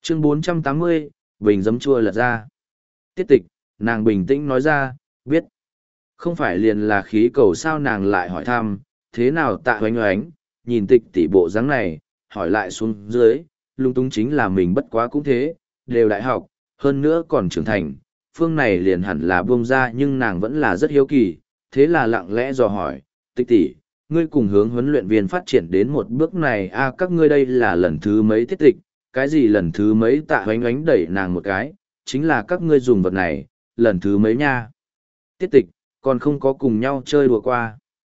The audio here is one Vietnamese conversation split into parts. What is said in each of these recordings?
Chương 480, bình giấm chua lật ra. Tiết tịch, nàng bình tĩnh nói ra, biết. Không phải liền là khí cầu sao, nàng lại hỏi thăm, thế nào Tạ Hoánh Oánh, nhìn tịch tỷ bộ dáng này, hỏi lại xuống dưới, lung túng chính là mình bất quá cũng thế, đều đại học, hơn nữa còn trưởng thành, phương này liền hẳn là buông ra, nhưng nàng vẫn là rất hiếu kỳ, thế là lặng lẽ dò hỏi, tịch tỷ, ngươi cùng hướng huấn luyện viên phát triển đến một bước này a, các ngươi đây là lần thứ mấy tiết tịch, cái gì lần thứ mấy? Tạ Hoánh Oánh đẩy nàng một cái, chính là các ngươi dùng vật này, lần thứ mấy nha. Tiết tịch, còn không có cùng nhau chơi đùa qua.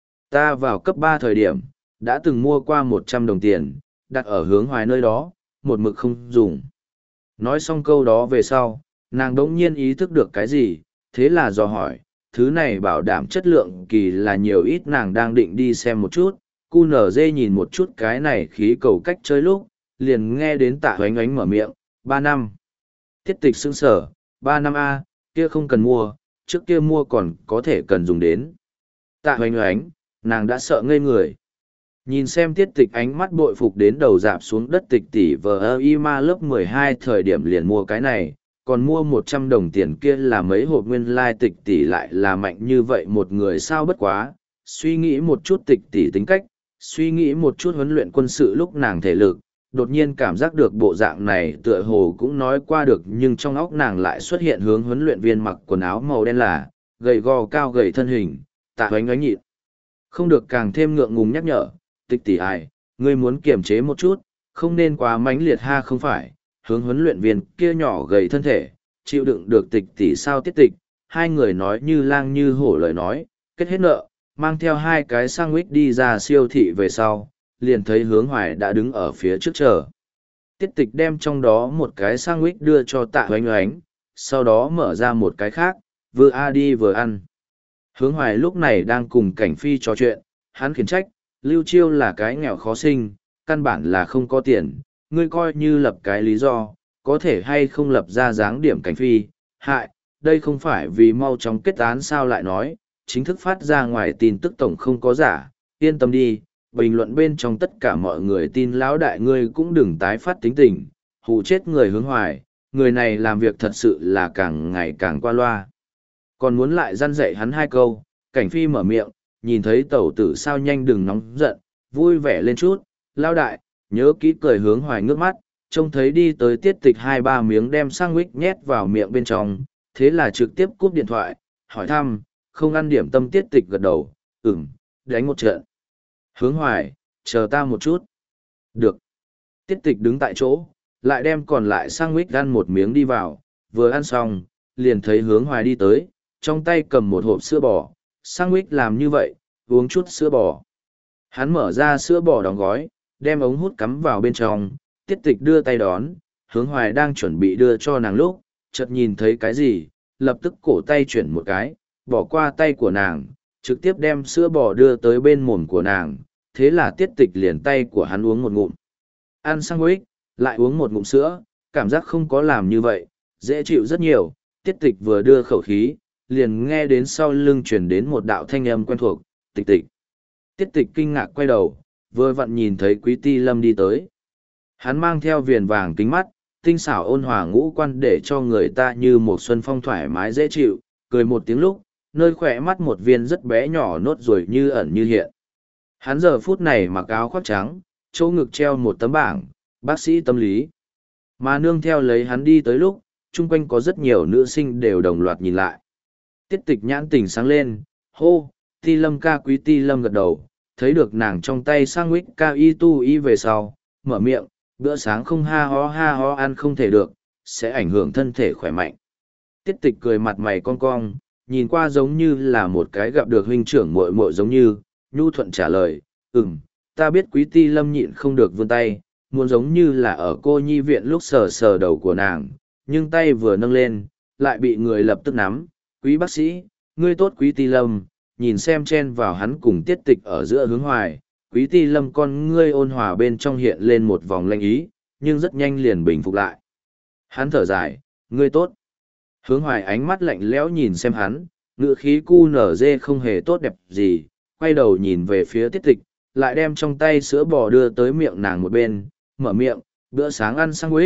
Ta vào cấp 3 thời điểm, đã từng mua qua 100 đồng tiền, đặt ở Hướng Hoài nơi đó, một mực không dùng. Nói xong câu đó về sau, nàng đống nhiên ý thức được cái gì, thế là dò hỏi, thứ này bảo đảm chất lượng kỳ là nhiều ít, nàng đang định đi xem một chút, QNZ nhìn một chút cái này khí cầu cách chơi lúc, liền nghe đến Tạ Hoánh Oánh mở miệng, 3 năm. Tiết tịch sững sở, 3 năm A, kia không cần mua, trước kia mua còn có thể cần dùng đến. Tạ Hoánh Oánh, nàng đã sợ ngây người. Nhìn xem tiết tịch ánh mắt bội phục đến đầu dạp xuống đất, tịch tỷ vờ y ma lớp 12 thời điểm liền mua cái này, còn mua 100 đồng tiền kia là mấy hộp nguyên lai, tịch tỷ lại là mạnh như vậy một người sao bất quá. Suy nghĩ một chút tịch tỷ tính cách, suy nghĩ một chút huấn luyện quân sự lúc nàng thể lực, đột nhiên cảm giác được bộ dạng này tựa hồ cũng nói qua được, nhưng trong óc nàng lại xuất hiện hướng huấn luyện viên mặc quần áo màu đen là, gầy gò cao gầy thân hình, Tạ Hoánh Oánh nhịn. Không được càng thêm ngượng ngùng nhắc nhở, tịch tỷ ai, ngươi muốn kiềm chế một chút, không nên quá mãnh liệt ha, không phải, hướng huấn luyện viên kia nhỏ gầy thân thể, chịu đựng được tịch tỷ sao? Tiết tịch, hai người nói như lang như hổ lời nói, kết hết nợ, mang theo hai cái sandwich đi ra siêu thị về sau, liền thấy Hướng Hoài đã đứng ở phía trước chờ. Tiết tịch đem trong đó một cái sandwich đưa cho Tạ Hoánh Oánh, sau đó mở ra một cái khác, vừa đi vừa ăn. Hướng Hoài lúc này đang cùng Cảnh Phi trò chuyện, hắn khiển trách, Lưu Chiêu là cái nghèo khó sinh, căn bản là không có tiền, ngươi coi như lập cái lý do, có thể hay không lập ra dáng điểm Cảnh Phi, hại, đây không phải vì mau chóng kết án sao? Lại nói, chính thức phát ra ngoài tin tức tổng không có giả, yên tâm đi, bình luận bên trong tất cả mọi người tin lão đại ngươi cũng đừng tái phát tính tình, hù chết người. Hướng Hoài, người này làm việc thật sự là càng ngày càng qua loa. Còn muốn lại răn dạy hắn hai câu, Cảnh Phi mở miệng, nhìn thấy tẩu tử sao nhanh đừng nóng giận, vui vẻ lên chút, lão đại, nhớ kỹ cười. Hướng Hoài ngước mắt, trông thấy đi tới tiết tịch 2-3 miếng đem sandwich nhét vào miệng bên trong, thế là trực tiếp cúp điện thoại, hỏi thăm, không ăn điểm tâm? Tiết tịch gật đầu, đánh một trận. Hướng Hoài, chờ ta một chút. Được. Tiết tịch đứng tại chỗ, lại đem còn lại sandwich ăn một miếng đi vào, vừa ăn xong, liền thấy Hướng Hoài đi tới, trong tay cầm một hộp sữa bò, sandwich làm như vậy, uống chút sữa bò. Hắn mở ra sữa bò đóng gói, đem ống hút cắm vào bên trong, tiết tịch đưa tay đón, Hướng Hoài đang chuẩn bị đưa cho nàng lúc, chợt nhìn thấy cái gì, lập tức cổ tay chuyển một cái, bỏ qua tay của nàng, trực tiếp đem sữa bò đưa tới bên mồm của nàng, thế là tiết tịch liền tay của hắn uống một ngụm. Ăn sandwich, lại uống một ngụm sữa, cảm giác không có làm như vậy, dễ chịu rất nhiều. Tiết tịch vừa đưa khẩu khí, liền nghe đến sau lưng truyền đến một đạo thanh âm quen thuộc, tịch tịch. Tiết tịch kinh ngạc quay đầu, vừa vặn nhìn thấy Quý Ti Lâm đi tới. Hắn mang theo viền vàng kính mắt, tinh xảo ôn hòa ngũ quan để cho người ta như một xuân phong thoải mái dễ chịu, cười một tiếng lúc, nơi khỏe mắt một viên rất bé nhỏ nốt ruồi như ẩn như hiện. Hắn giờ phút này mặc áo khoác trắng, chỗ ngực treo một tấm bảng, bác sĩ tâm lý. Mà nương theo lấy hắn đi tới lúc, chung quanh có rất nhiều nữ sinh đều đồng loạt nhìn lại. Tiết tịch nhãn tỉnh sáng lên, hô, Ti Lâm ca. Quý Ti Lâm gật đầu, thấy được nàng trong tay sandwich ca y tu y về sau, mở miệng, bữa sáng không ha ho ăn không thể được, sẽ ảnh hưởng thân thể khỏe mạnh. Tiết tịch cười mặt mày cong cong, nhìn qua giống như là một cái gặp được huynh trưởng muội muội giống như, nhu thuận trả lời, ta biết. Quý Ti Lâm nhịn không được vươn tay, muốn giống như là ở cô nhi viện lúc sờ sờ đầu của nàng, nhưng tay vừa nâng lên, lại bị người lập tức nắm, Quý bác sĩ, ngươi tốt. Quý Ti Lâm, nhìn xem chen vào hắn cùng tiết tịch ở giữa Hướng Hoài, Quý Ti Lâm con ngươi ôn hòa bên trong hiện lên một vòng lanh ý, nhưng rất nhanh liền bình phục lại. Hắn thở dài, ngươi tốt. Hướng Hoài ánh mắt lạnh lẽo nhìn xem hắn, ngữ khí QNZ không hề tốt đẹp gì, quay đầu nhìn về phía tiết tịch, lại đem trong tay sữa bò đưa tới miệng nàng một bên, mở miệng, bữa sáng ăn sandwich,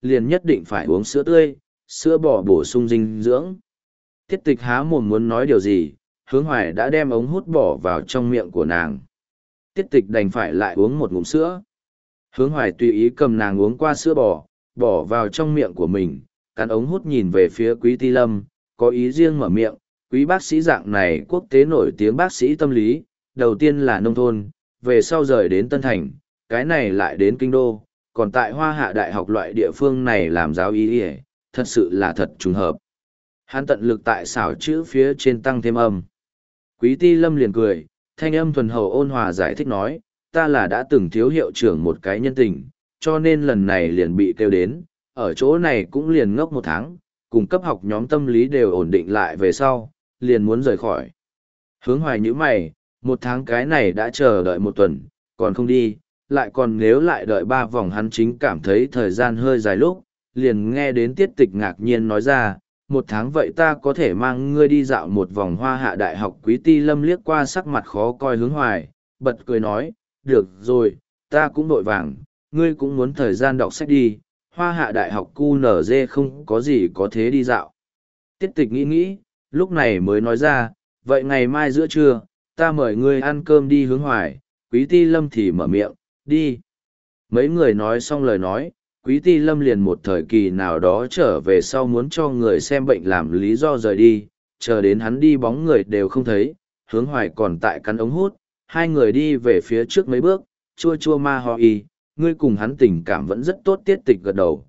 liền nhất định phải uống sữa tươi, sữa bò bổ sung dinh dưỡng. Tiết tịch há mồm muốn nói điều gì, Hướng Hoài đã đem ống hút bỏ vào trong miệng của nàng. Tiết tịch đành phải lại uống một ngụm sữa. Hướng Hoài tùy ý cầm nàng uống qua sữa bò, bỏ vào trong miệng của mình, cắn ống hút nhìn về phía Quý Ti Lâm, có ý riêng mở miệng. Quý bác sĩ dạng này quốc tế nổi tiếng bác sĩ tâm lý, đầu tiên là nông thôn, về sau rời đến Tân Thành, cái này lại đến Kinh Đô, còn tại Hoa Hạ Đại học loại địa phương này làm giáo y y, thật sự là thật trùng hợp. Hắn tận lực tại xảo chữ phía trên tăng thêm âm. Quý Ti Lâm liền cười, thanh âm thuần hậu ôn hòa giải thích nói, ta là đã từng thiếu hiệu trưởng một cái nhân tình, cho nên lần này liền bị kêu đến, ở chỗ này cũng liền ngốc 1 tháng, cùng cấp học nhóm tâm lý đều ổn định lại về sau, liền muốn rời khỏi. Hướng Hoài nhíu mày, 1 tháng cái này đã chờ đợi 1 tuần, còn không đi, lại còn nếu lại đợi 3 vòng hắn chính cảm thấy thời gian hơi dài lúc, liền nghe đến Tiết Tịch ngạc nhiên nói ra, 1 tháng vậy ta có thể mang ngươi đi dạo một vòng Hoa Hạ Đại học. Quý Ti Lâm liếc qua sắc mặt khó coi Hướng Hoài, bật cười nói, được rồi, ta cũng vội vàng, ngươi cũng muốn thời gian đọc sách đi, Hoa Hạ Đại học QNZ không có gì có thế đi dạo. Tiết Tịch nghĩ nghĩ, lúc này mới nói ra, vậy ngày mai giữa trưa, ta mời ngươi ăn cơm đi. Hướng Hoài, Quý Ti Lâm thì mở miệng, đi. Mấy người nói xong lời nói, Quý Ti Lâm liền một thời kỳ nào đó trở về sau muốn cho người xem bệnh làm lý do rời đi, chờ đến hắn đi bóng người đều không thấy, Hướng Hoài còn tại cắn ống hút, hai người đi về phía trước mấy bước, chua chua ma ho y, ngươi cùng hắn tình cảm vẫn rất tốt. Tiết Tịch gật đầu,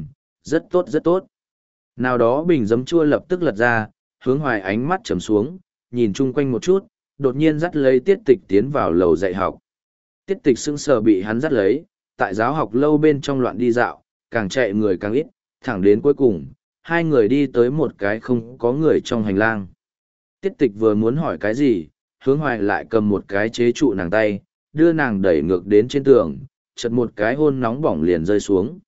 rất tốt rất tốt. Nào đó bình giấm chua lập tức lật ra, Hướng Hoài ánh mắt trầm xuống, nhìn chung quanh một chút, đột nhiên dắt lấy Tiết Tịch tiến vào lầu dạy học. Tiết Tịch sững sờ bị hắn dắt lấy, tại giáo học lâu bên trong loạn đi dạo, càng chạy người càng ít, thẳng đến cuối cùng, hai người đi tới một cái không có người trong hành lang. Tiết Tịch vừa muốn hỏi cái gì, Hướng Hoài lại cầm một cái chế trụ nàng tay, đưa nàng đẩy ngược đến trên tường, chật một cái hôn nóng bỏng liền rơi xuống.